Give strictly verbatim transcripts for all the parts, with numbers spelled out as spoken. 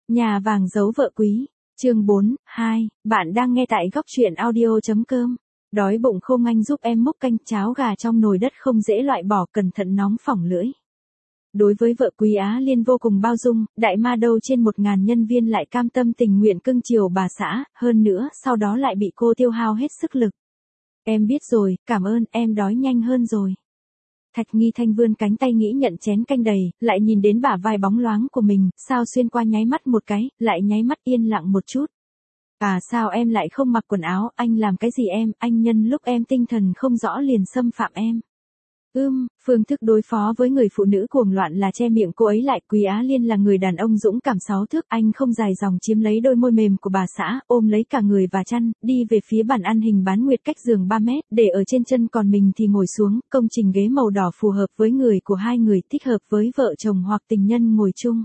Nhà vàng giấu vợ quý, chương bốn, hai, bạn đang nghe tại góc truyện audio chấm com. Đói bụng không anh giúp em múc canh cháo gà trong nồi đất không dễ loại bỏ, cẩn thận nóng phỏng lưỡi. Đối với vợ Quý Á Liên vô cùng bao dung, đại ma đâu trên một ngàn nhân viên lại cam tâm tình nguyện cưng chiều bà xã, hơn nữa sau đó lại bị cô tiêu hao hết sức lực. Em biết rồi, cảm ơn, em đói nhanh hơn rồi. Thạch Nghi Thanh vươn cánh tay nghĩ nhận chén canh đầy, lại nhìn đến bả vai bóng loáng của mình, sao xuyên qua nháy mắt một cái, lại nháy mắt yên lặng một chút. À sao em lại không mặc quần áo, anh làm cái gì em, anh nhân lúc em tinh thần không rõ liền xâm phạm em. Ưm, phương thức đối phó với người phụ nữ cuồng loạn là che miệng cô ấy lại. Quý Á Liên là người đàn ông dũng cảm sáu thước, anh không dài dòng chiếm lấy đôi môi mềm của bà xã, ôm lấy cả người và chăn, đi về phía bàn ăn hình bán nguyệt cách giường ba mét, để ở trên chân còn mình thì ngồi xuống, công trình ghế màu đỏ phù hợp với người của hai người, thích hợp với vợ chồng hoặc tình nhân ngồi chung.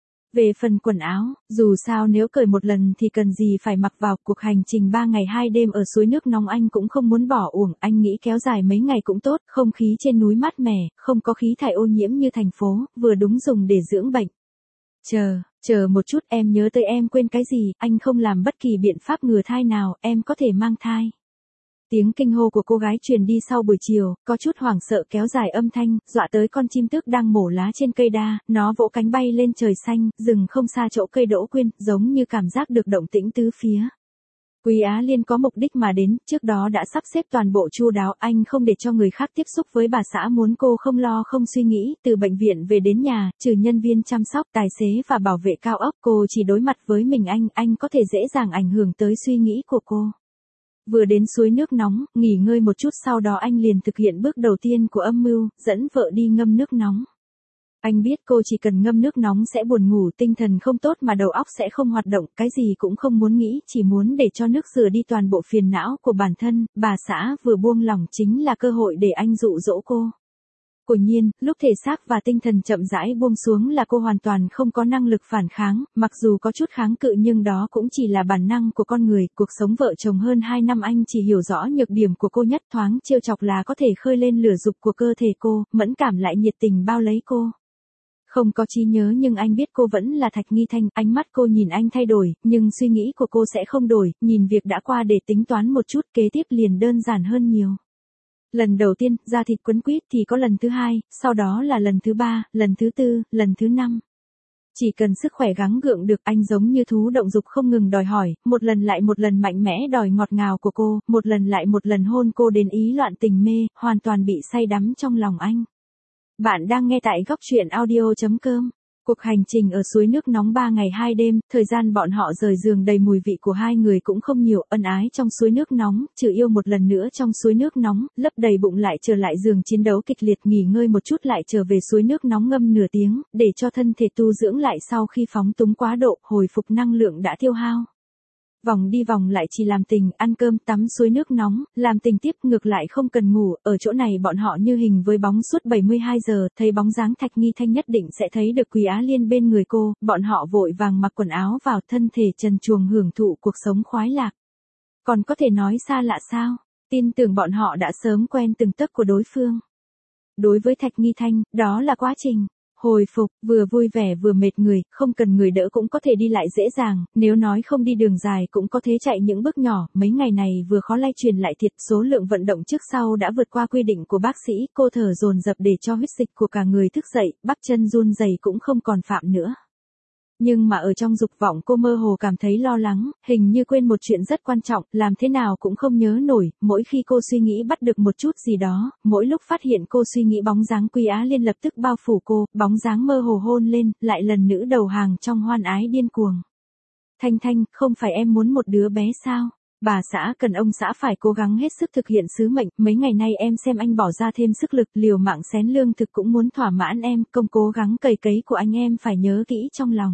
Về phần quần áo, dù sao nếu cởi một lần thì cần gì phải mặc vào. Cuộc hành trình ba ngày hai đêm ở suối nước nóng anh cũng không muốn bỏ uổng, anh nghĩ kéo dài mấy ngày cũng tốt, không khí trên núi mát mẻ, không có khí thải ô nhiễm như thành phố, vừa đúng dùng để dưỡng bệnh. Chờ, chờ một chút, em nhớ tới em quên cái gì, anh không làm bất kỳ biện pháp ngừa thai nào, em có thể mang thai. Tiếng kinh hô của cô gái truyền đi sau buổi chiều, có chút hoảng sợ kéo dài âm thanh, dọa tới con chim tước đang mổ lá trên cây đa, nó vỗ cánh bay lên trời xanh, dừng không xa chỗ cây đỗ quyên, giống như cảm giác được động tĩnh tứ phía. Quý Á Liên có mục đích mà đến, trước đó đã sắp xếp toàn bộ chu đáo, anh không để cho người khác tiếp xúc với bà xã, muốn cô không lo không suy nghĩ, từ bệnh viện về đến nhà, trừ nhân viên chăm sóc, tài xế và bảo vệ cao ốc, cô chỉ đối mặt với mình anh, anh có thể dễ dàng ảnh hưởng tới suy nghĩ của cô. Vừa đến suối nước nóng, nghỉ ngơi một chút sau đó anh liền thực hiện bước đầu tiên của âm mưu, dẫn vợ đi ngâm nước nóng. Anh biết cô chỉ cần ngâm nước nóng sẽ buồn ngủ, tinh thần không tốt mà đầu óc sẽ không hoạt động, cái gì cũng không muốn nghĩ, chỉ muốn để cho nước rửa đi toàn bộ phiền não của bản thân. Bà xã vừa buông lỏng chính là cơ hội để anh dụ dỗ cô. Quả nhiên, lúc thể xác và tinh thần chậm rãi buông xuống là cô hoàn toàn không có năng lực phản kháng, mặc dù có chút kháng cự nhưng đó cũng chỉ là bản năng của con người. Cuộc sống vợ chồng hơn hai năm anh chỉ hiểu rõ nhược điểm của cô nhất, thoáng trêu chọc là có thể khơi lên lửa dục của cơ thể cô, mẫn cảm lại nhiệt tình bao lấy cô. Không có trí nhớ nhưng anh biết cô vẫn là Thạch Nghi Thanh, ánh mắt cô nhìn anh thay đổi, nhưng suy nghĩ của cô sẽ không đổi, nhìn việc đã qua để tính toán một chút, kế tiếp liền đơn giản hơn nhiều. Lần đầu tiên, da thịt quấn quýt thì có lần thứ hai, sau đó là lần thứ ba, lần thứ tư, lần thứ năm. Chỉ cần sức khỏe gắng gượng được, anh giống như thú động dục không ngừng đòi hỏi, một lần lại một lần mạnh mẽ đòi ngọt ngào của cô, một lần lại một lần hôn cô đến ý loạn tình mê, hoàn toàn bị say đắm trong lòng anh. Bạn đang nghe tại góc truyện audio chấm com. Cuộc hành trình ở suối nước nóng ba ngày hai đêm, thời gian bọn họ rời giường đầy mùi vị của hai người cũng không nhiều, ân ái trong suối nước nóng, trừ yêu một lần nữa trong suối nước nóng, lấp đầy bụng lại trở lại giường chiến đấu kịch liệt, nghỉ ngơi một chút lại trở về suối nước nóng ngâm nửa tiếng, để cho thân thể tu dưỡng lại sau khi phóng túng quá độ, hồi phục năng lượng đã tiêu hao. Vòng đi vòng lại chỉ làm tình, ăn cơm, tắm suối nước nóng, làm tình tiếp, ngược lại không cần ngủ, ở chỗ này bọn họ như hình với bóng suốt bảy mươi hai giờ, thấy bóng dáng Thạch Nghi Thanh nhất định sẽ thấy được Quý Á Liên bên người cô, bọn họ vội vàng mặc quần áo vào, thân thể trần truồng hưởng thụ cuộc sống khoái lạc. Còn có thể nói xa lạ sao, tin tưởng bọn họ đã sớm quen từng tấc của đối phương. Đối với Thạch Nghi Thanh, đó là quá trình hồi phục, vừa vui vẻ vừa mệt người, không cần người đỡ cũng có thể đi lại dễ dàng, nếu nói không đi đường dài cũng có thể chạy những bước nhỏ, mấy ngày này vừa khó lay truyền lại thiệt, số lượng vận động trước sau đã vượt qua quy định của bác sĩ, cô thở dồn dập để cho huyết dịch của cả người thức dậy, bắp chân run rẩy cũng không còn phạm nữa. Nhưng mà ở trong dục vọng cô mơ hồ cảm thấy lo lắng, hình như quên một chuyện rất quan trọng, làm thế nào cũng không nhớ nổi, mỗi khi cô suy nghĩ bắt được một chút gì đó, mỗi lúc phát hiện cô suy nghĩ bóng dáng Quý Á Liên lập tức bao phủ cô, bóng dáng mơ hồ hôn lên, lại lần nữa đầu hàng trong hoan ái điên cuồng. Thanh Thanh, không phải em muốn một đứa bé sao? Bà xã cần ông xã phải cố gắng hết sức thực hiện sứ mệnh, mấy ngày nay em xem anh bỏ ra thêm sức lực, liều mạng xén lương thực cũng muốn thỏa mãn em, công cố gắng cày cấy của anh em phải nhớ kỹ trong lòng.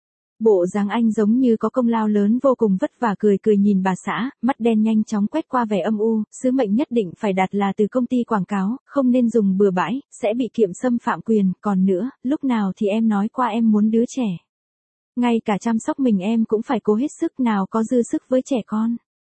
Bộ dáng anh giống như có công lao lớn, vô cùng vất vả, cười cười nhìn bà xã, mắt đen nhanh chóng quét qua vẻ âm u, sứ mệnh nhất định phải đạt là từ công ty quảng cáo, không nên dùng bừa bãi, sẽ bị kiểm xâm phạm quyền, còn nữa, lúc nào thì em nói qua em muốn đứa trẻ. Ngay cả chăm sóc mình em cũng phải cố hết sức, nào có dư sức với trẻ con.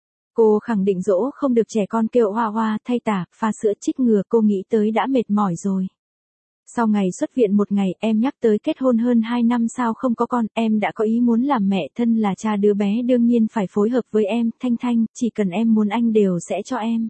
Cô khẳng định dỗ không được trẻ con kêu hoa hoa, thay tả, pha sữa, chích ngừa, cô nghĩ tới đã mệt mỏi rồi. Sau ngày xuất viện một ngày, em nhắc tới kết hôn hơn hai năm sao không có con, em đã có ý muốn làm mẹ, thân là cha đứa bé đương nhiên phải phối hợp với em, Thanh Thanh, chỉ cần em muốn anh đều sẽ cho em.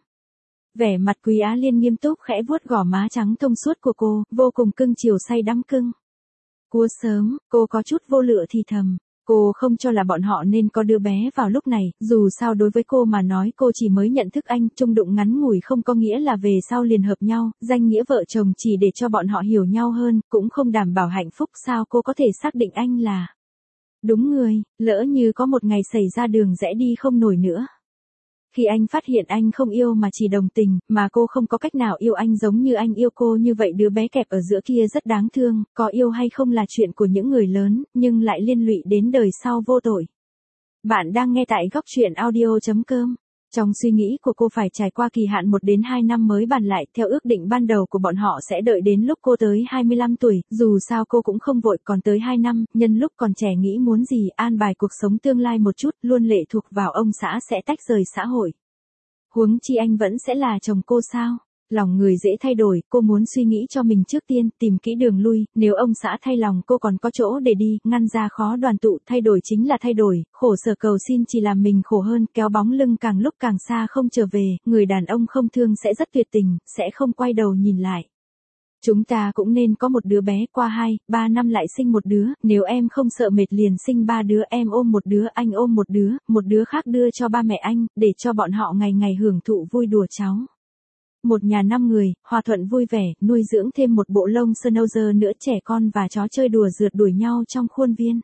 Vẻ mặt Quý Á Liên nghiêm túc khẽ vuốt gò má trắng thông suốt của cô, vô cùng cưng chiều say đắm cưng. Cua sớm, cô có chút vô lựa thì thầm. Cô không cho là bọn họ nên có đứa bé vào lúc này, dù sao đối với cô mà nói cô chỉ mới nhận thức anh, chung đụng ngắn ngủi không có nghĩa là về sau liền hợp nhau, danh nghĩa vợ chồng chỉ để cho bọn họ hiểu nhau hơn, cũng không đảm bảo hạnh phúc sao cô có thể xác định anh là đúng người, lỡ như có một ngày xảy ra đường rẽ đi không nổi nữa. Khi anh phát hiện anh không yêu mà chỉ đồng tình, mà cô không có cách nào yêu anh giống như anh yêu cô như vậy đứa bé kẹp ở giữa kia rất đáng thương, có yêu hay không là chuyện của những người lớn, nhưng lại liên lụy đến đời sau vô tội. Bạn đang nghe tại góc truyện audio chấm com. Trong suy nghĩ của cô phải trải qua kỳ hạn một đến hai năm mới bàn lại, theo ước định ban đầu của bọn họ sẽ đợi đến lúc cô tới hai mươi lăm tuổi, dù sao cô cũng không vội còn tới hai năm, nhân lúc còn trẻ nghĩ muốn gì, an bài cuộc sống tương lai một chút, luôn lệ thuộc vào ông xã sẽ tách rời xã hội. Huống chi anh vẫn sẽ là chồng cô sao? Lòng người dễ thay đổi, cô muốn suy nghĩ cho mình trước tiên, tìm kỹ đường lui, nếu ông xã thay lòng cô còn có chỗ để đi, ngăn ra khó đoàn tụ, thay đổi chính là thay đổi, khổ sở cầu xin chỉ làm mình khổ hơn, kéo bóng lưng càng lúc càng xa không trở về, người đàn ông không thương sẽ rất tuyệt tình, sẽ không quay đầu nhìn lại. Chúng ta cũng nên có một đứa bé, qua hai, ba năm lại sinh một đứa, nếu em không sợ mệt liền sinh ba đứa, em ôm một đứa, anh ôm một đứa, một đứa khác đưa cho ba mẹ anh, để cho bọn họ ngày ngày hưởng thụ vui đùa cháu. Một nhà năm người, hòa thuận vui vẻ, nuôi dưỡng thêm một bộ lông Schnauzer nữa, trẻ con và chó chơi đùa rượt đuổi nhau trong khuôn viên.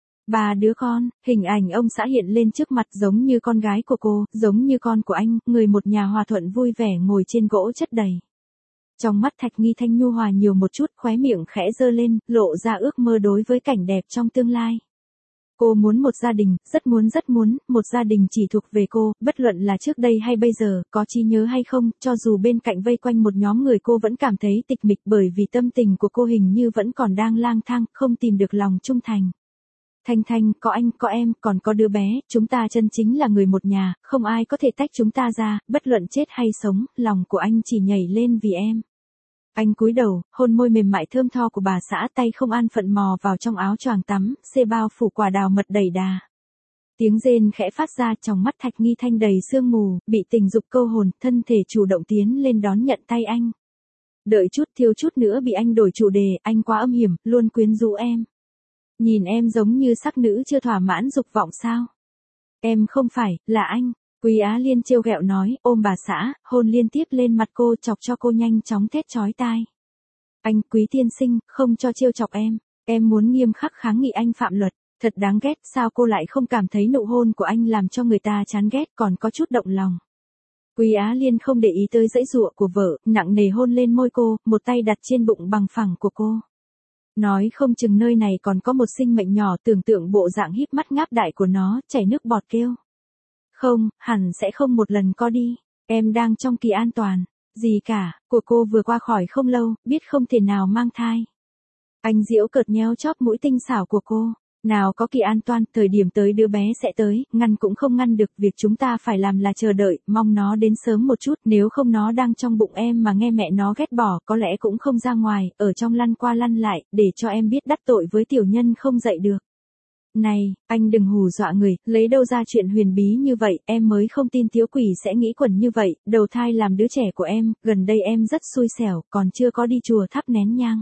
Ba đứa con, hình ảnh ông xã hiện lên trước mặt giống như con gái của cô, giống như con của anh, người một nhà hòa thuận vui vẻ ngồi trên gỗ chất đầy. Trong mắt Thạch Nghi Thanh nhu hòa nhiều một chút, khóe miệng khẽ giơ lên, lộ ra ước mơ đối với cảnh đẹp trong tương lai. Cô muốn một gia đình, rất muốn rất muốn, một gia đình chỉ thuộc về cô, bất luận là trước đây hay bây giờ, có trí nhớ hay không, cho dù bên cạnh vây quanh một nhóm người cô vẫn cảm thấy tịch mịch bởi vì tâm tình của cô hình như vẫn còn đang lang thang, không tìm được lòng trung thành. Thanh Thanh, có anh, có em, còn có đứa bé, chúng ta chân chính là người một nhà, không ai có thể tách chúng ta ra, bất luận chết hay sống, lòng của anh chỉ nhảy lên vì em. Anh cúi đầu, hôn môi mềm mại thơm tho của bà xã, tay không an phận mò vào trong áo choàng tắm, xê bao phủ quả đào mật đầy đà. Tiếng rên khẽ phát ra, trong mắt Thạch Nghi Thanh đầy sương mù, bị tình dục câu hồn, thân thể chủ động tiến lên đón nhận tay anh. Đợi chút, thiếu chút nữa bị anh đổi chủ đề, anh quá âm hiểm, luôn quyến rũ em. Nhìn em giống như sắc nữ chưa thỏa mãn dục vọng sao? Em không phải, là anh. Quý Á Liên trêu ghẹo nói, ôm bà xã, hôn liên tiếp lên mặt cô, chọc cho cô nhanh chóng thét chói tai. Anh, Quý tiên sinh, không cho trêu chọc em, em muốn nghiêm khắc kháng nghị anh phạm luật, thật đáng ghét, sao cô lại không cảm thấy nụ hôn của anh làm cho người ta chán ghét, còn có chút động lòng. Quý Á Liên không để ý tới dãy dụa của vợ, nặng nề hôn lên môi cô, một tay đặt trên bụng bằng phẳng của cô. Nói không chừng nơi này còn có một sinh mệnh nhỏ, tưởng tượng bộ dạng híp mắt ngáp đại của nó, chảy nước bọt kêu. Không, hẳn sẽ không một lần co đi, em đang trong kỳ an toàn, gì cả, của cô vừa qua khỏi không lâu, biết không thể nào mang thai. Anh giễu cợt nhéo chóp mũi tinh xảo của cô, nào có kỳ an toàn, thời điểm tới đứa bé sẽ tới, ngăn cũng không ngăn được, việc chúng ta phải làm là chờ đợi, mong nó đến sớm một chút, nếu không nó đang trong bụng em mà nghe mẹ nó ghét bỏ, có lẽ cũng không ra ngoài, ở trong lăn qua lăn lại, để cho em biết đắc tội với tiểu nhân không dậy được. Này, anh đừng hù dọa người, lấy đâu ra chuyện huyền bí như vậy, em mới không tin thiếu quỷ sẽ nghĩ quẩn như vậy, đầu thai làm đứa trẻ của em, gần đây em rất xui xẻo, còn chưa có đi chùa thắp nén nhang.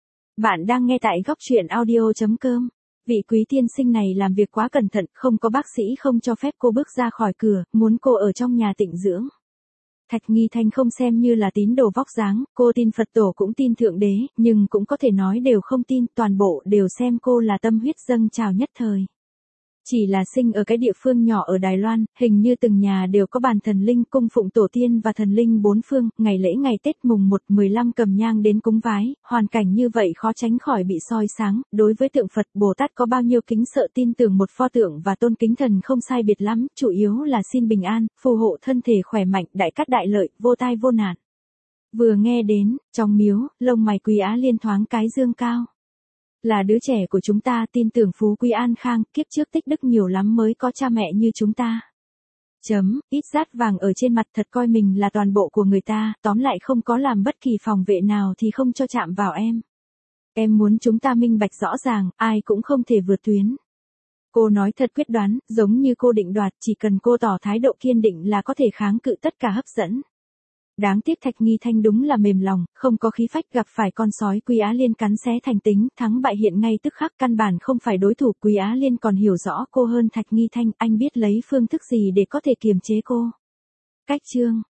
Bạn đang nghe tại góc truyện audio chấm com. Vị quý tiên sinh này làm việc quá cẩn thận, không có bác sĩ không cho phép cô bước ra khỏi cửa, muốn cô ở trong nhà tịnh dưỡng. Thạch Nghi Thanh không xem như là tín đồ vóc dáng, cô tin Phật tổ cũng tin Thượng Đế, nhưng cũng có thể nói đều không tin, toàn bộ đều xem cô là tâm huyết dâng trào nhất thời. Chỉ là sinh ở cái địa phương nhỏ ở Đài Loan, hình như từng nhà đều có bàn thần linh cung phụng tổ tiên và thần linh bốn phương, ngày lễ ngày Tết mùng một, mười lăm cầm nhang đến cúng vái, hoàn cảnh như vậy khó tránh khỏi bị soi sáng, đối với tượng Phật Bồ Tát có bao nhiêu kính sợ tin tưởng một pho tượng và tôn kính thần không sai biệt lắm, chủ yếu là xin bình an, phù hộ thân thể khỏe mạnh, đại cát đại lợi, vô tai vô nạn. Vừa nghe đến, trong miếu, lông mày Quý Á Liên thoáng cái dương cao. Là đứa trẻ của chúng ta, tin tưởng phú quý an khang, kiếp trước tích đức nhiều lắm mới có cha mẹ như chúng ta. Chấm, ít rát vàng ở trên mặt thật coi mình là toàn bộ của người ta, tóm lại không có làm bất kỳ phòng vệ nào thì không cho chạm vào em. Em muốn chúng ta minh bạch rõ ràng, ai cũng không thể vượt tuyến. Cô nói thật quyết đoán, giống như cô định đoạt, chỉ cần cô tỏ thái độ kiên định là có thể kháng cự tất cả hấp dẫn. Đáng tiếc Thạch Nghi Thanh đúng là mềm lòng, không có khí phách, gặp phải con sói Quý Á Liên cắn xé thành tính, thắng bại hiện ngay tức khắc, căn bản không phải đối thủ. Quý Á Liên còn hiểu rõ cô hơn Thạch Nghi Thanh, anh biết lấy phương thức gì để có thể kiềm chế cô. Cách chương